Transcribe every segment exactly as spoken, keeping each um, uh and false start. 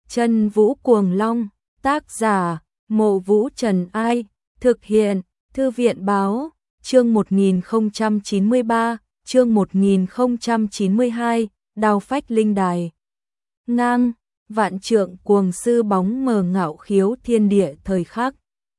Chân Vũ Cuồng Long, tác giả, Mộ Vũ Trần Ai, thực hiện, Thư viện Báo, chương một nghìn không trăm chín mươi ba, chương một nghìn không trăm chín mươi hai, Đao Phách Linh Đài. Ngang, vạn trượng cuồng sư bóng mờ ngạo khiếu thiên địa thời khắc.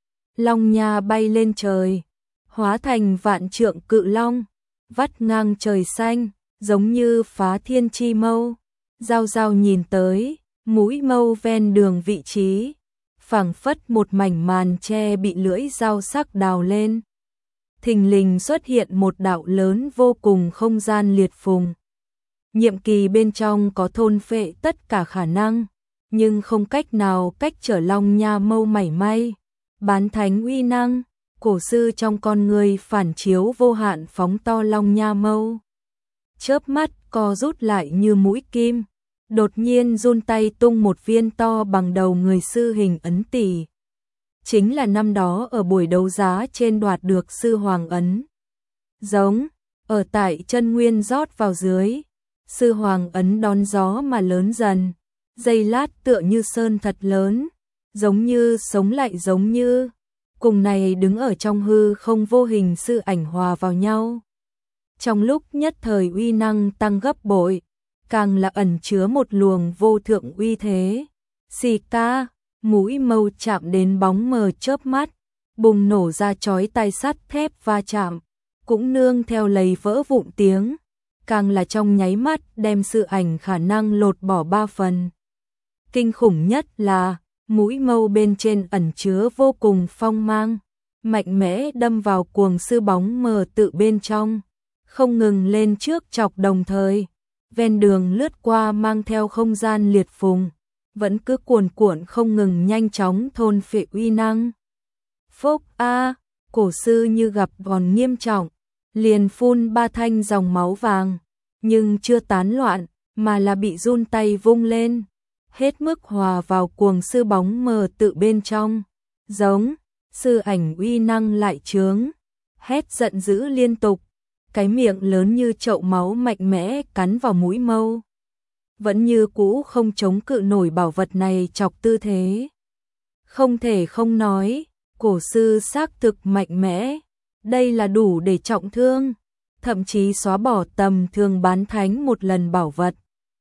Long nha bay lên trời, hóa thành vạn trượng cự long, vắt ngang trời xanh, giống như phá thiên chi mâu. Giao giao nhìn tới, mũi mâu ven đường vị trí, phảng phất một mảnh màn tre bị lưỡi dao sắc đào lên. Thình lình xuất hiện một đạo lớn vô cùng không gian liệt phùng. Nhiệm kỳ bên trong có thôn phệ tất cả khả năng, nhưng không cách nào cách trở long nha mâu mảy may. Bán thánh uy năng, cổ sư trong con người phản chiếu vô hạn phóng to long nha mâu. Chớp mắt co rút lại như mũi kim, đột nhiên run tay tung một viên to bằng đầu người sư hình ấn tỷ. Chính là năm đó ở buổi đấu giá trên đoạt được sư hoàng ấn. Giống, ở tại chân nguyên rót vào dưới, sư hoàng ấn đón gió mà lớn dần, giây lát tựa như sơn thật lớn, giống như sống lại giống như, cùng này đứng ở trong hư không vô hình sư ảnh hòa vào nhau. Trong lúc nhất thời uy năng tăng gấp bội, càng là ẩn chứa một luồng vô thượng uy thế. Xì ca, mũi mâu chạm đến bóng mờ chớp mắt, bùng nổ ra chói tai sắt thép va chạm, cũng nương theo lầy vỡ vụn tiếng, càng là trong nháy mắt đem sự ảnh khả năng lột bỏ ba phần. Kinh khủng nhất là, mũi mâu bên trên ẩn chứa vô cùng phong mang, mạnh mẽ đâm vào cuồng sư bóng mờ tự bên trong, không ngừng lên trước chọc đồng thời. Ven đường lướt qua mang theo không gian liệt phùng, vẫn cứ cuồn cuộn không ngừng nhanh chóng thôn phệ uy năng. Phốc a, cổ sư như gặp đòn nghiêm trọng, liền phun ba thanh dòng máu vàng, nhưng chưa tán loạn, mà là bị run tay vung lên, hết mức hòa vào cuồng sư bóng mờ tự bên trong. Giống, sư ảnh uy năng lại trướng, hét giận dữ liên tục. Cái miệng lớn như chậu máu mạnh mẽ cắn vào mũi mâu. Vẫn như cũ không chống cự nổi bảo vật này chọc tư thế. Không thể không nói, cổ sư xác thực mạnh mẽ. Đây là đủ để trọng thương, thậm chí xóa bỏ tầm thường bán thánh một lần bảo vật.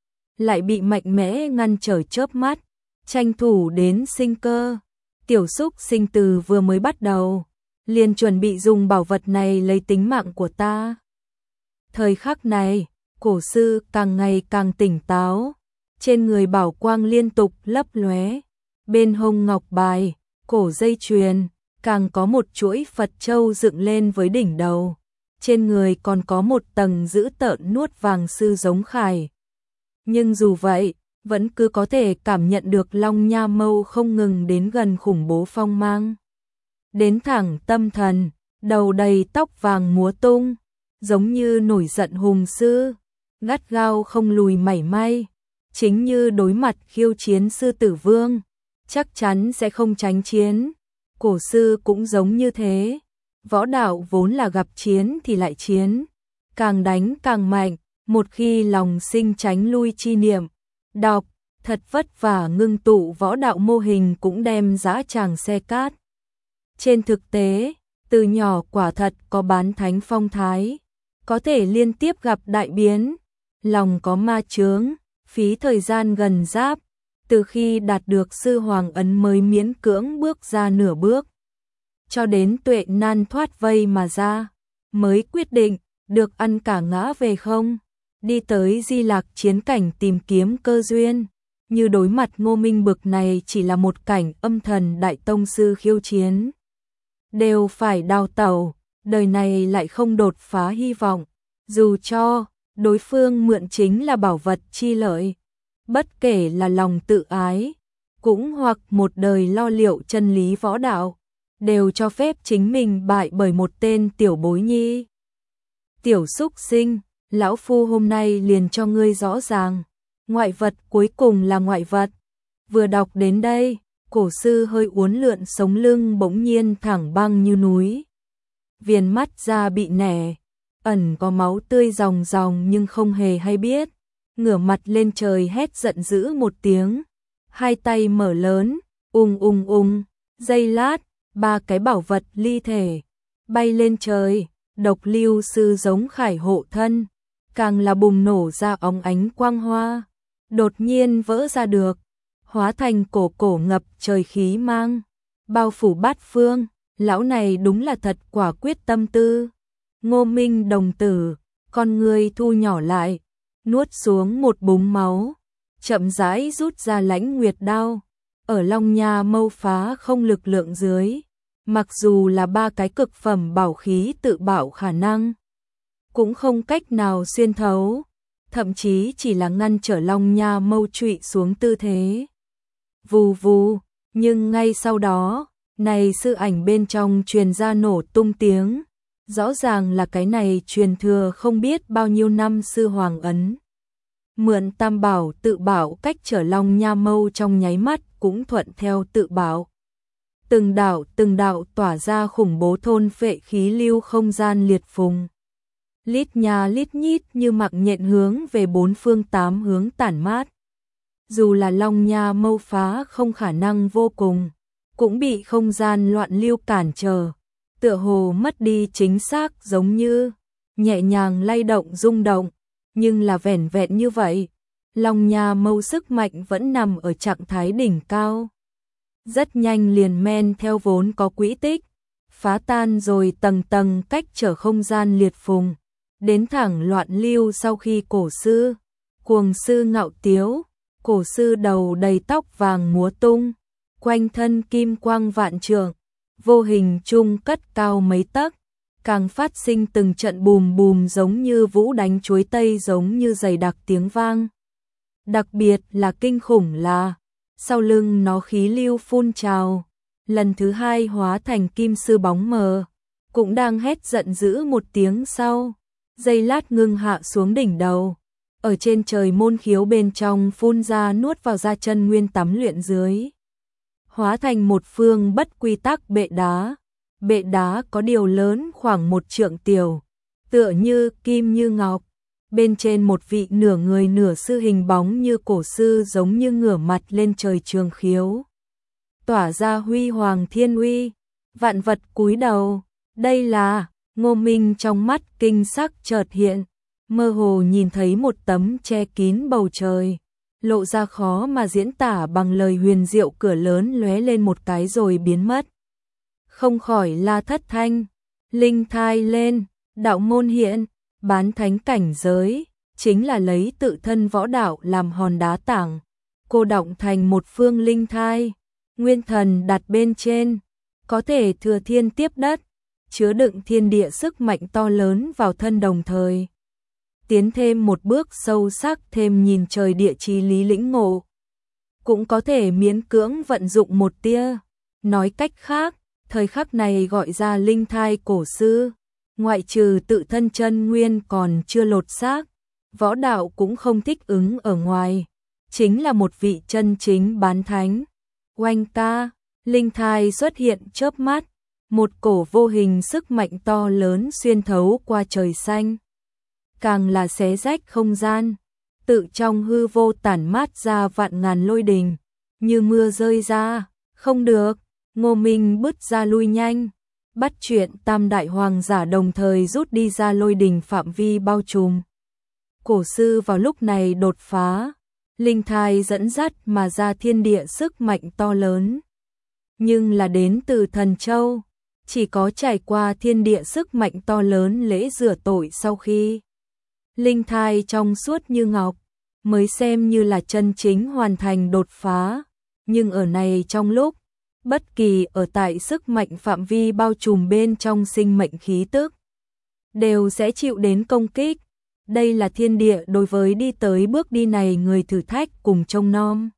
Lại bị mạnh mẽ ngăn trở chớp mắt, tranh thủ đến sinh cơ. Tiểu xúc sinh từ vừa mới bắt đầu, liền chuẩn bị dùng bảo vật này lấy tính mạng của ta. Thời khắc này, cổ sư càng ngày càng tỉnh táo, trên người bảo quang liên tục lấp lóe, bên hông ngọc bài, cổ dây chuyền, càng có một chuỗi Phật châu dựng lên với đỉnh đầu, trên người còn có một tầng dữ tợn nuốt vàng sư giống khải. Nhưng dù vậy, vẫn cứ có thể cảm nhận được long nha mâu không ngừng đến gần khủng bố phong mang. Đến thẳng tâm thần, đầu đầy tóc vàng múa tung, giống như nổi giận hùng sư, gắt gao không lùi mảy may, chính như đối mặt khiêu chiến sư tử vương, chắc chắn sẽ không tránh chiến. Cổ sư cũng giống như thế, võ đạo vốn là gặp chiến thì lại chiến, càng đánh càng mạnh, một khi lòng sinh tránh lui chi niệm, đọc, thật vất vả ngưng tụ võ đạo mô hình cũng đem dã tràng xe cát. Trên thực tế, từ nhỏ quả thật có bán thánh phong thái, có thể liên tiếp gặp đại biến, lòng có ma chướng, phí thời gian gần giáp, từ khi đạt được sư hoàng ấn mới miễn cưỡng bước ra nửa bước, cho đến tuệ nan thoát vây mà ra, mới quyết định được ăn cả ngã về không, đi tới Di Lạc chiến cảnh tìm kiếm cơ duyên. Như đối mặt Ngô Minh bực này chỉ là một cảnh âm thần đại tông sư khiêu chiến, đều phải đào tẩu, đời này lại không đột phá hy vọng, dù cho đối phương mượn chính là bảo vật chi lợi, bất kể là lòng tự ái, cũng hoặc một đời lo liệu chân lý võ đạo, đều cho phép chính mình bại bởi một tên tiểu bối nhi. Tiểu xúc sinh, lão phu hôm nay liền cho ngươi rõ ràng, ngoại vật cuối cùng là ngoại vật. Vừa đọc đến đây, cổ sư hơi uốn lượn sống lưng bỗng nhiên thẳng băng như núi. Viền mắt da bị nẻ, ẩn có máu tươi ròng ròng nhưng không hề hay biết, ngửa mặt lên trời hét giận dữ một tiếng, hai tay mở lớn, ung ung ung, giây lát, ba cái bảo vật ly thể bay lên trời, độc lưu sư giống khải hộ thân, càng là bùng nổ ra óng ánh quang hoa, đột nhiên vỡ ra được, hóa thành cổ cổ ngập trời khí mang, bao phủ bát phương, lão này đúng là thật quả quyết tâm tư. Ngô Minh đồng tử, con người thu nhỏ lại, nuốt xuống một búng máu, chậm rãi rút ra Lãnh Nguyệt đao, ở Long Nha mâu phá không lực lượng dưới, mặc dù là ba cái cực phẩm bảo khí tự bảo khả năng, cũng không cách nào xuyên thấu, thậm chí chỉ là ngăn trở Long Nha mâu trụy xuống tư thế. Vù vù, nhưng ngay sau đó, này sư ảnh bên trong truyền ra nổ tung tiếng, rõ ràng là cái này truyền thừa không biết bao nhiêu năm sư hoàng ấn. Mượn tam bảo tự bảo cách trở Long Nha mâu trong nháy mắt cũng thuận theo tự bảo. Từng đạo từng đạo tỏa ra khủng bố thôn phệ khí lưu không gian liệt phùng. Lít nha lít nhít như mặc nhện hướng về bốn phương tám hướng tản mát. Dù là Long Nha mâu phá không khả năng vô cùng, cũng bị không gian loạn lưu cản trở, tựa hồ mất đi chính xác giống như nhẹ nhàng lay động rung động, nhưng là vẻn vẹn như vậy, Long Nha mâu sức mạnh vẫn nằm ở trạng thái đỉnh cao. Rất nhanh liền men theo vốn có quỹ tích, phá tan rồi tầng tầng cách trở không gian liệt phùng, đến thẳng loạn lưu sau khi cổ sư, cuồng sư ngạo tiếu, cổ sư đầu đầy tóc vàng múa tung, quanh thân kim quang vạn trượng, vô hình trung cất cao mấy tấc, càng phát sinh từng trận bùm bùm giống như vũ đánh chuối tây giống như dày đặc tiếng vang. Đặc biệt là kinh khủng là, sau lưng nó khí lưu phun trào, lần thứ hai hóa thành kim sư bóng mờ, cũng đang hét giận dữ một tiếng sau, giây lát ngưng hạ xuống đỉnh đầu, ở trên trời môn khiếu bên trong phun ra nuốt vào ra chân nguyên tắm luyện dưới. Hóa thành một phương bất quy tắc bệ đá, bệ đá có điều lớn khoảng một trượng tiểu, tựa như kim như ngọc, bên trên một vị nửa người nửa sư hình bóng như cổ sư giống như ngửa mặt lên trời trường khiếu. Tỏa ra huy hoàng thiên uy, vạn vật cúi đầu, đây là, Ngô Minh trong mắt kinh sắc chợt hiện, mơ hồ nhìn thấy một tấm che kín bầu trời, lộ ra khó mà diễn tả bằng lời huyền diệu cửa lớn lóe lên một cái rồi biến mất. Không khỏi la thất thanh, linh thai lên, đạo môn hiện, bán thánh cảnh giới, chính là lấy tự thân võ đạo làm hòn đá tảng, cô động thành một phương linh thai, nguyên thần đặt bên trên, có thể thừa thiên tiếp đất, chứa đựng thiên địa sức mạnh to lớn vào thân đồng thời. Tiến thêm một bước sâu sắc thêm nhìn trời địa chí lý lĩnh ngộ. Cũng có thể miễn cưỡng vận dụng một tia. Nói cách khác, thời khắc này gọi ra linh thai cổ sư, ngoại trừ tự thân chân nguyên còn chưa lột xác, võ đạo cũng không thích ứng ở ngoài. Chính là một vị chân chính bán thánh. Oanh ca, linh thai xuất hiện chớp mắt, một cổ vô hình sức mạnh to lớn xuyên thấu qua trời xanh. Càng là xé rách không gian, tự trong hư vô tản mát ra vạn ngàn lôi đình, như mưa rơi ra, không được, Ngô Minh bứt ra lui nhanh, bắt chuyện tam đại hoàng giả đồng thời rút đi ra lôi đình phạm vi bao trùm. Cổ sư vào lúc này đột phá, linh thai dẫn dắt mà ra thiên địa sức mạnh to lớn. Nhưng là đến từ Thần Châu, chỉ có trải qua thiên địa sức mạnh to lớn lễ rửa tội sau khi linh thai trong suốt như ngọc, mới xem như là chân chính hoàn thành đột phá. Nhưng ở này trong lúc, bất kỳ ở tại sức mạnh phạm vi bao trùm bên trong sinh mệnh khí tức, đều sẽ chịu đến công kích. Đây là thiên địa đối với đi tới bước đi này người thử thách cùng trông nom.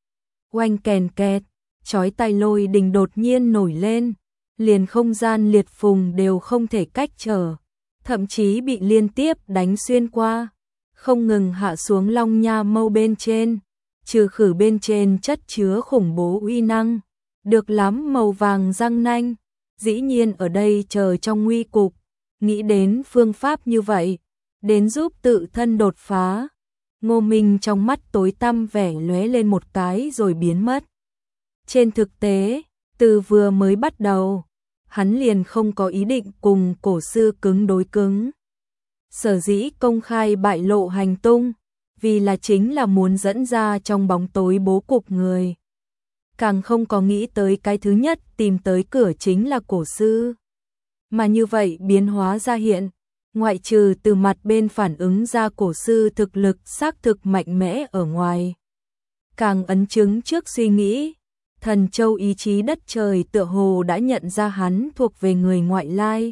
Oanh kèn kẹt, chói tai lôi đình đột nhiên nổi lên, liền không gian liệt phùng đều không thể cách trở, thậm chí bị liên tiếp đánh xuyên qua, không ngừng hạ xuống Long Nha mâu bên trên, trừ khử bên trên chất chứa khủng bố uy năng, được lắm màu vàng răng nanh, dĩ nhiên ở đây chờ trong nguy cục, nghĩ đến phương pháp như vậy, đến giúp tự thân đột phá. Ngô Minh trong mắt tối tăm vẻ lóe lên một cái rồi biến mất. Trên thực tế, từ vừa mới bắt đầu, hắn liền không có ý định cùng cổ sư cứng đối cứng. Sở dĩ công khai bại lộ hành tung, vì là chính là muốn dẫn ra trong bóng tối bố cục người. Càng không có nghĩ tới cái thứ nhất tìm tới cửa chính là cổ sư. Mà như vậy biến hóa ra hiện, ngoại trừ từ mặt bên phản ứng ra cổ sư thực lực xác thực mạnh mẽ ở ngoài. Càng ấn chứng trước suy nghĩ, Thần Châu ý chí đất trời tựa hồ đã nhận ra hắn thuộc về người ngoại lai.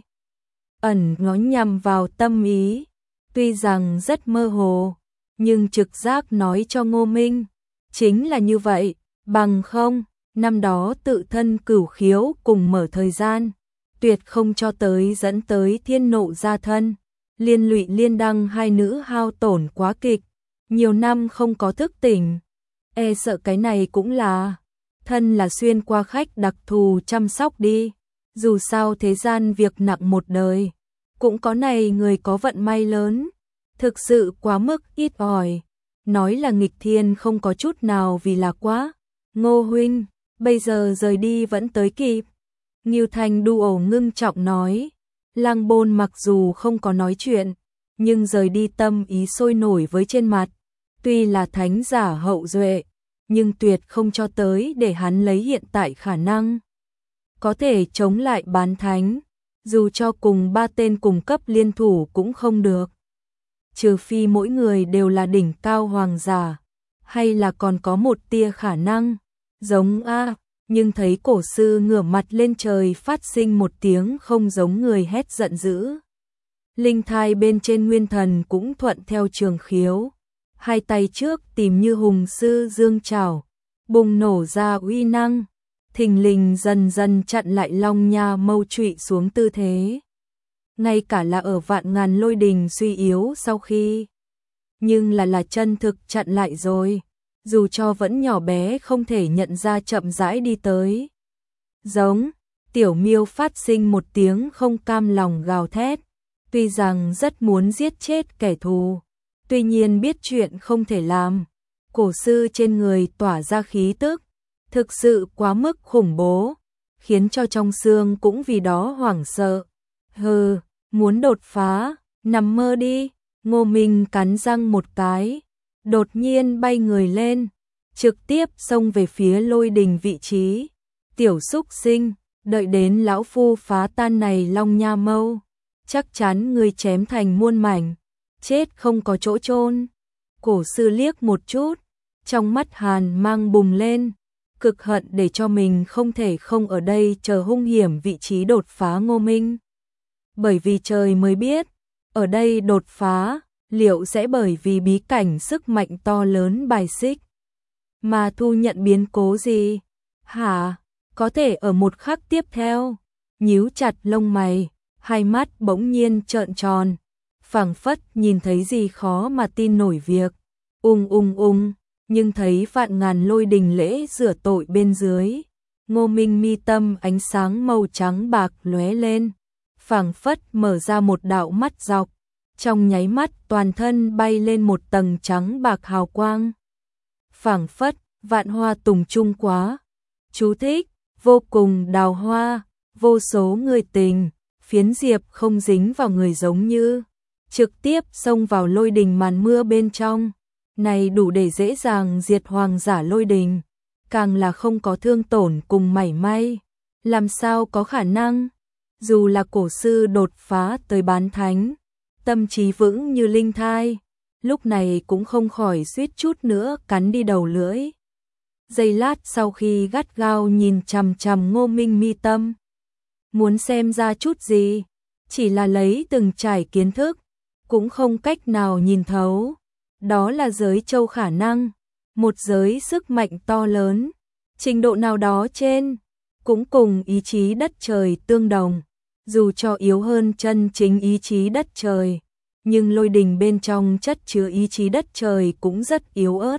Ẩn ngó nhằm vào tâm ý, tuy rằng rất mơ hồ, nhưng trực giác nói cho Ngô Minh, chính là như vậy, bằng không, năm đó tự thân cửu khiếu cùng mở thời gian, tuyệt không cho tới dẫn tới thiên nộ gia thân, liên lụy liên đăng hai nữ hao tổn quá kịch, nhiều năm không có thức tỉnh, e sợ cái này cũng là, thân là xuyên qua khách đặc thù chăm sóc đi, dù sao thế gian việc nặng một đời, cũng có này người có vận may lớn, thực sự quá mức ít ỏi, nói là nghịch thiên không có chút nào vì là quá, Ngô huynh, bây giờ rời đi vẫn tới kịp. Ngưu Thanh đu ổ ngưng trọng nói, Lăng Bôn mặc dù không có nói chuyện, nhưng rời đi tâm ý sôi nổi với trên mặt, tuy là thánh giả hậu duệ, nhưng tuyệt không cho tới để hắn lấy hiện tại khả năng. Có thể chống lại bán thánh, dù cho cùng ba tên cùng cấp liên thủ cũng không được. Trừ phi mỗi người đều là đỉnh cao hoàng giả, hay là còn có một tia khả năng, giống A, nhưng thấy cổ sư ngửa mặt lên trời phát sinh một tiếng không giống người hét giận dữ. Linh thai bên trên nguyên thần cũng thuận theo trường khiếu, hai tay trước tìm như hùng sư dương trảo, bùng nổ ra uy năng, thình lình dần dần chặn lại long nha mâu trụy xuống tư thế. Ngay cả là ở vạn ngàn lôi đình suy yếu sau khi, nhưng là là chân thực chặn lại rồi, dù cho vẫn nhỏ bé không thể nhận ra chậm rãi đi tới. Giống, tiểu miêu phát sinh một tiếng không cam lòng gào thét, tuy rằng rất muốn giết chết kẻ thù, tuy nhiên biết chuyện không thể làm, cổ sư trên người tỏa ra khí tức, thực sự quá mức khủng bố, khiến cho trong xương cũng vì đó hoảng sợ. Hừ, muốn đột phá, nằm mơ đi, Ngô Minh cắn răng một cái, đột nhiên bay người lên, trực tiếp xông về phía lôi đình vị trí. Tiểu xúc sinh, đợi đến lão phu phá tan này long nha mâu, chắc chắn người chém thành muôn mảnh, chết không có chỗ chôn. Cổ sư liếc một chút, trong mắt hàn mang bùng lên, cực hận để cho mình không thể không ở đây chờ hung hiểm vị trí đột phá Ngô Minh. Bởi vì trời mới biết, ở đây đột phá, liệu sẽ bởi vì bí cảnh sức mạnh to lớn bài xích, mà thu nhận biến cố gì? Hả? Có thể ở một khắc tiếp theo, nhíu chặt lông mày, hai mắt bỗng nhiên trợn tròn, phảng phất nhìn thấy gì khó mà tin nổi việc. Ung ung ung, nhưng thấy vạn ngàn lôi đình lễ rửa tội bên dưới, Ngô Minh mi tâm ánh sáng màu trắng bạc lóe lên, phảng phất mở ra một đạo mắt dọc, trong nháy mắt toàn thân bay lên một tầng trắng bạc hào quang. Phảng phất vạn hoa tùng trung quá. Chú thích: vô cùng đào hoa, vô số người tình, phiến diệp không dính vào người giống như trực tiếp xông vào lôi đình màn mưa bên trong. Này đủ để dễ dàng diệt hoàng giả lôi đình, càng là không có thương tổn cùng mảy may, làm sao có khả năng? Dù là cổ sư đột phá tới bán thánh, tâm trí vững như linh thai, lúc này cũng không khỏi suýt chút nữa cắn đi đầu lưỡi. Giây lát sau khi gắt gao nhìn chằm chằm Ngô Minh mi tâm, muốn xem ra chút gì, chỉ là lấy từng trải kiến thức, cũng không cách nào nhìn thấu. Đó là giới châu khả năng, một giới sức mạnh to lớn, trình độ nào đó trên, cũng cùng ý chí đất trời tương đồng, dù cho yếu hơn chân chính ý chí đất trời, nhưng lôi đình bên trong chất chứa ý chí đất trời cũng rất yếu ớt.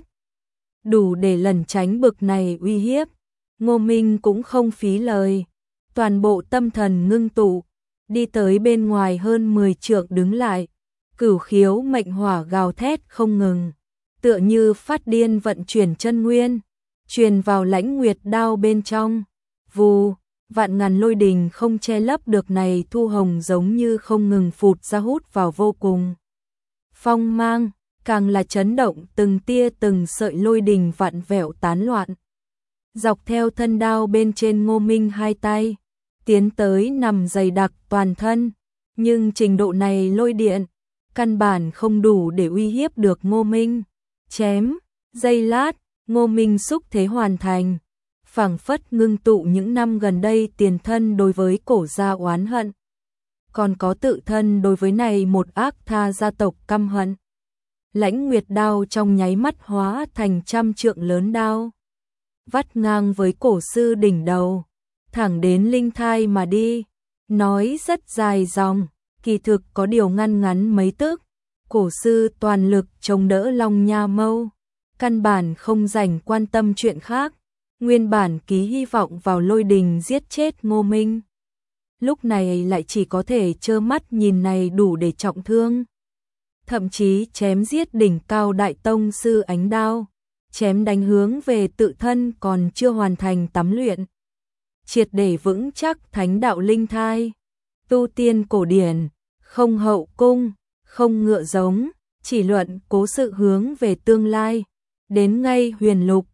Đủ để lẩn tránh bực này uy hiếp, Ngô Minh cũng không phí lời, toàn bộ tâm thần ngưng tụ, đi tới bên ngoài hơn mười trượng đứng lại, cửu khiếu mệnh hỏa gào thét không ngừng, tựa như phát điên vận chuyển chân nguyên, truyền vào Lãnh Nguyệt đao bên trong. Vù, vạn ngàn lôi đình không che lấp được này thu hồng giống như không ngừng phụt ra hút vào vô cùng. Phong mang, càng là chấn động từng tia từng sợi lôi đình vặn vẹo tán loạn. Dọc theo thân đao bên trên Ngô Minh hai tay, tiến tới nằm dày đặc toàn thân, nhưng trình độ này lôi điện, căn bản không đủ để uy hiếp được Ngô Minh. Chém, giây lát, Ngô Minh xúc thế hoàn thành, phảng phất ngưng tụ những năm gần đây tiền thân đối với cổ gia oán hận. Còn có tự thân đối với này một ác tha gia tộc căm hận. Lãnh Nguyệt đao trong nháy mắt hóa thành trăm trượng lớn đao, vắt ngang với cổ sư đỉnh đầu, thẳng đến linh thai mà đi. Nói rất dài dòng, kỳ thực có điều ngăn ngắn mấy tức. Cổ sư toàn lực chống đỡ Long Nha Mâu, căn bản không rảnh quan tâm chuyện khác, nguyên bản ký hy vọng vào lôi đình giết chết Ngô Minh. Lúc này lại chỉ có thể trơ mắt nhìn này đủ để trọng thương. Thậm chí chém giết đỉnh cao đại tông sư ánh đao, chém đánh hướng về tự thân còn chưa hoàn thành tắm luyện. Triệt để vững chắc thánh đạo linh thai, tu tiên cổ điển, không hậu cung, không ngựa giống, chỉ luận cố sự hướng về tương lai, đến ngay huyền lục,